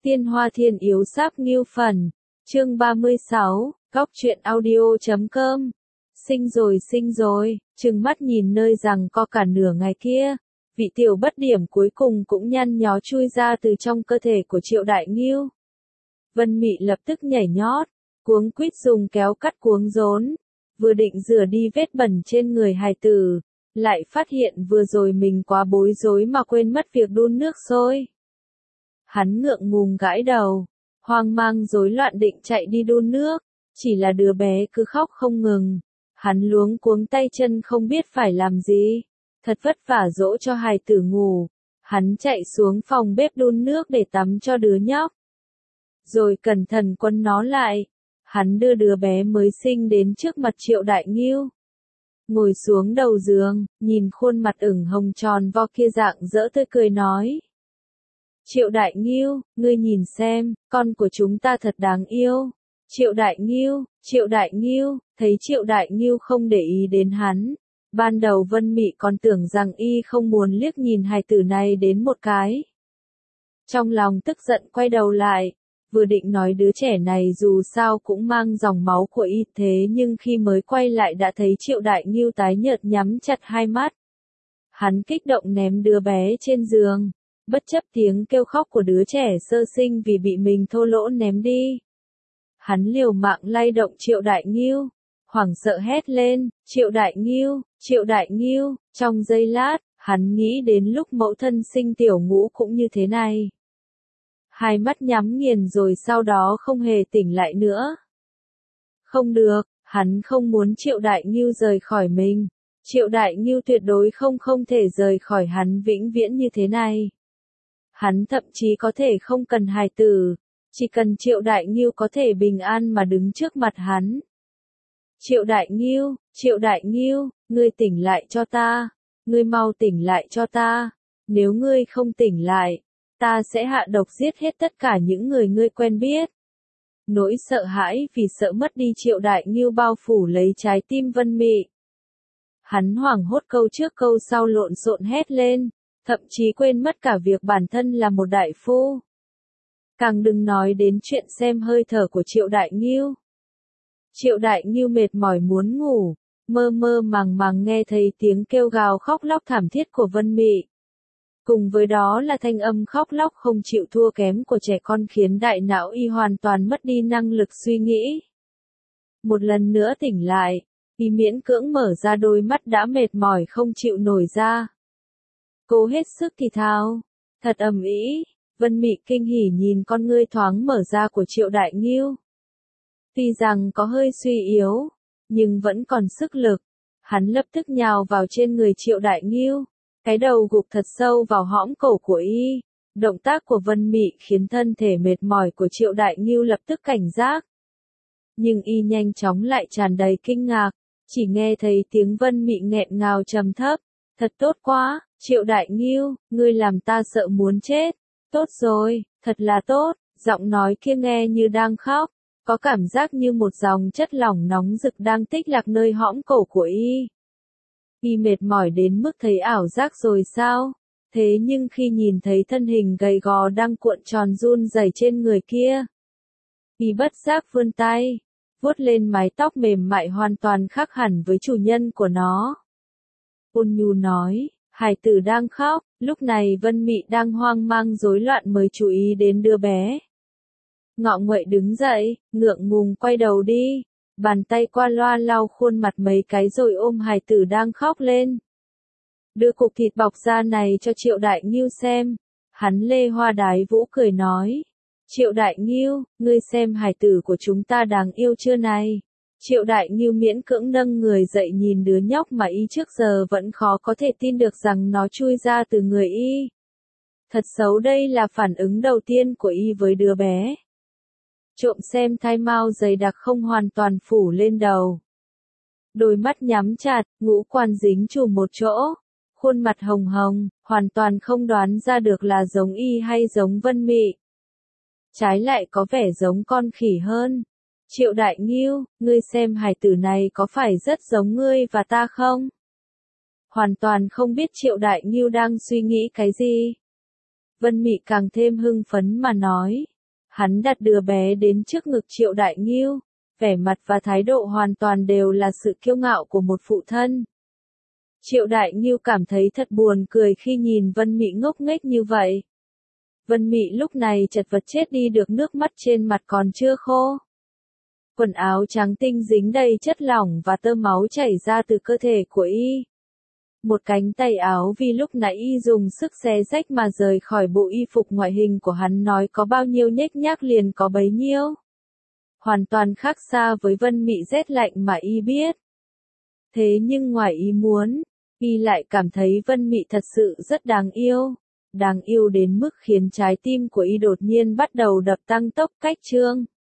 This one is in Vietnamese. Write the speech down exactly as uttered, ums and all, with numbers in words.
Tiên Hoa Thiên Yếu Sáp Nghiêu Phần, chương ba mươi sáu, góc truyện audio chấm com. Sinh rồi sinh rồi, trừng mắt nhìn nơi rằng co cả nửa ngày kia, vị tiểu bất điểm cuối cùng cũng nhăn nhó chui ra từ trong cơ thể của Triệu Đại Nghiêu. Vân Mị lập tức nhảy nhót, cuống quýt dùng kéo cắt cuống rốn, vừa định rửa đi vết bẩn trên người hài tử, lại phát hiện vừa rồi mình quá bối rối mà quên mất việc đun nước sôi. Hắn ngượng ngùng gãi đầu, hoang mang rối loạn định chạy đi đun nước, chỉ là đứa bé cứ khóc không ngừng. Hắn luống cuống tay chân không biết phải làm gì, thật vất vả dỗ cho hài tử ngủ. Hắn chạy xuống phòng bếp đun nước để tắm cho đứa nhóc. Rồi cẩn thận quấn nó lại. Hắn đưa đứa bé mới sinh đến trước mặt Triệu Đại Nghiêu. Ngồi xuống đầu giường, nhìn khuôn mặt ửng hồng tròn vo kia rạng rỡ tươi cười nói. Triệu Đại Nghiêu, ngươi nhìn xem, con của chúng ta thật đáng yêu. Triệu Đại Nghiêu, Triệu Đại Nghiêu, thấy Triệu Đại Nghiêu không để ý đến hắn. Ban đầu Vân Mị còn tưởng rằng y không muốn liếc nhìn hài tử này đến một cái. Trong lòng tức giận quay đầu lại, vừa định nói đứa trẻ này dù sao cũng mang dòng máu của y, thế nhưng khi mới quay lại đã thấy Triệu Đại Nghiêu tái nhợt nhắm chặt hai mắt. Hắn kích động ném đứa bé trên giường, bất chấp tiếng kêu khóc của đứa trẻ sơ sinh vì bị mình thô lỗ ném đi. Hắn liều mạng lay động Triệu Đại Nghiêu, hoảng sợ hét lên, Triệu Đại Nghiêu, Triệu Đại Nghiêu. Trong giây lát, hắn nghĩ đến lúc mẫu thân sinh tiểu ngũ cũng như thế này. Hai mắt nhắm nghiền rồi sau đó không hề tỉnh lại nữa. Không được, hắn không muốn Triệu Đại Nghiêu rời khỏi mình. Triệu Đại Nghiêu tuyệt đối không không thể rời khỏi hắn vĩnh viễn như thế này. Hắn thậm chí có thể không cần hài tử, chỉ cần Triệu Đại Nghiêu có thể bình an mà đứng trước mặt hắn. Triệu Đại Nghiêu, Triệu Đại Nghiêu, ngươi tỉnh lại cho ta, ngươi mau tỉnh lại cho ta, nếu ngươi không tỉnh lại, ta sẽ hạ độc giết hết tất cả những người ngươi quen biết. Nỗi sợ hãi vì sợ mất đi Triệu Đại Nghiêu bao phủ lấy trái tim Vân Mị. Hắn hoảng hốt câu trước câu sau lộn xộn hét lên, thậm chí quên mất cả việc bản thân là một đại phu. Càng đừng nói đến chuyện xem hơi thở của Triệu Đại Nghiêu. Triệu Đại Nghiêu mệt mỏi muốn ngủ, mơ mơ màng màng nghe thấy tiếng kêu gào khóc lóc thảm thiết của Vân Mị. Cùng với đó là thanh âm khóc lóc không chịu thua kém của trẻ con khiến đại não y hoàn toàn mất đi năng lực suy nghĩ. Một lần nữa tỉnh lại, y miễn cưỡng mở ra đôi mắt đã mệt mỏi không chịu nổi ra. Cố hết sức thì thào, thật ầm ĩ. Vân Mị kinh hỉ nhìn con ngươi thoáng mở ra của Triệu Đại Nghiêu. Tuy rằng có hơi suy yếu, nhưng vẫn còn sức lực. Hắn lập tức nhào vào trên người Triệu Đại Nghiêu, cái đầu gục thật sâu vào hõm cổ của y. Động tác của Vân Mị khiến thân thể mệt mỏi của Triệu Đại Nghiêu lập tức cảnh giác. Nhưng y nhanh chóng lại tràn đầy kinh ngạc, chỉ nghe thấy tiếng Vân Mị nghẹn ngào trầm thấp. Thật tốt quá, Triệu Đại Nghiêu, ngươi làm ta sợ muốn chết. Tốt rồi, thật là tốt, giọng nói kia nghe như đang khóc, có cảm giác như một dòng chất lỏng nóng rực đang tích lạc nơi hõm cổ của y. Y mệt mỏi đến mức thấy ảo giác rồi sao? Thế nhưng khi nhìn thấy thân hình gầy gò đang cuộn tròn run rẩy trên người kia, y bất giác vươn tay, vuốt lên mái tóc mềm mại hoàn toàn khác hẳn với chủ nhân của nó. Ôn nhu nói, hài tử đang khóc, lúc này Vân Mị đang hoang mang rối loạn mới chú ý đến đứa bé. Ngọ Nguậy đứng dậy, ngượng ngùng quay đầu đi, bàn tay qua loa lau khuôn mặt mấy cái rồi ôm hài tử đang khóc lên. Đưa cục thịt bọc da này cho Triệu Đại Nghiêu xem. Hắn lê hoa đái vũ cười nói. Triệu Đại Nghiêu, ngươi xem hài tử của chúng ta đáng yêu chưa này. Triệu Đại Nghiêu miễn cưỡng nâng người dậy nhìn đứa nhóc mà y trước giờ vẫn khó có thể tin được rằng nó chui ra từ người y. Thật xấu, đây là phản ứng đầu tiên của y với đứa bé. Trộm xem thai mao dày đặc không hoàn toàn phủ lên đầu. Đôi mắt nhắm chặt, ngũ quan dính chùm một chỗ. Khuôn mặt hồng hồng, hoàn toàn không đoán ra được là giống y hay giống Vân Mị. Trái lại có vẻ giống con khỉ hơn. Triệu Đại Nghiêu, ngươi xem hài tử này có phải rất giống ngươi và ta không? Hoàn toàn không biết Triệu Đại Nghiêu đang suy nghĩ cái gì. Vân Mị càng thêm hưng phấn mà nói, Hắn đặt đứa bé đến trước ngực Triệu Đại Ngưu, vẻ mặt và thái độ hoàn toàn đều là sự kiêu ngạo của một phụ thân. Triệu Đại Ngưu cảm thấy thật buồn cười khi nhìn Vân Mị ngốc nghếch như vậy. Vân Mị lúc này chật vật chết đi được, nước mắt trên mặt còn chưa khô. Quần áo trắng tinh dính đầy chất lỏng và tơ máu chảy ra từ cơ thể của y. Một cánh tay áo vì lúc nãy y dùng sức xé rách mà rời khỏi bộ y phục, ngoại hình của hắn nói có bao nhiêu nhếch nhác liền có bấy nhiêu. Hoàn toàn khác xa với Vân Mị rét lạnh mà y biết. Thế nhưng ngoài ý muốn, y lại cảm thấy Vân Mị thật sự rất đáng yêu. Đáng yêu đến mức khiến trái tim của y đột nhiên bắt đầu đập tăng tốc cách trương.